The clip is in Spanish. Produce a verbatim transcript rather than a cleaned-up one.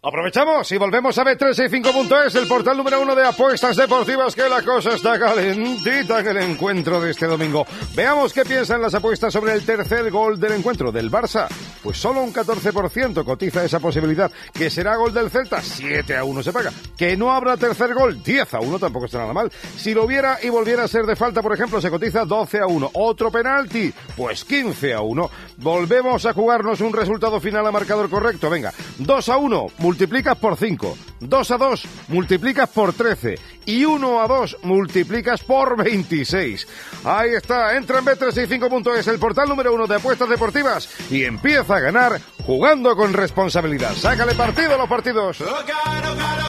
Aprovechamos y volvemos a bet trescientos sesenta y cinco punto es, el portal número uno de apuestas deportivas, que la cosa está calentita en el encuentro de este domingo. Veamos qué piensan las apuestas sobre el tercer gol del encuentro del Barça. Pues solo un catorce por ciento cotiza esa posibilidad. ¿Que será gol del Celta? siete a uno se paga. ¿Que no habrá tercer gol? diez a uno, tampoco está nada mal. Si lo hubiera y volviera a ser de falta, por ejemplo, se cotiza doce a uno. ¿Otro penalti? Pues quince a uno. Volvemos a jugarnos un resultado final a marcador correcto. Venga, dos a uno. Multiplicas por cinco, dos a dos multiplicas por trece y uno a dos multiplicas por veintiséis. Ahí está, entra en bet trescientos sesenta y cinco punto es, el portal número uno de apuestas deportivas, y empieza a ganar jugando con responsabilidad. Sácale partido a los partidos.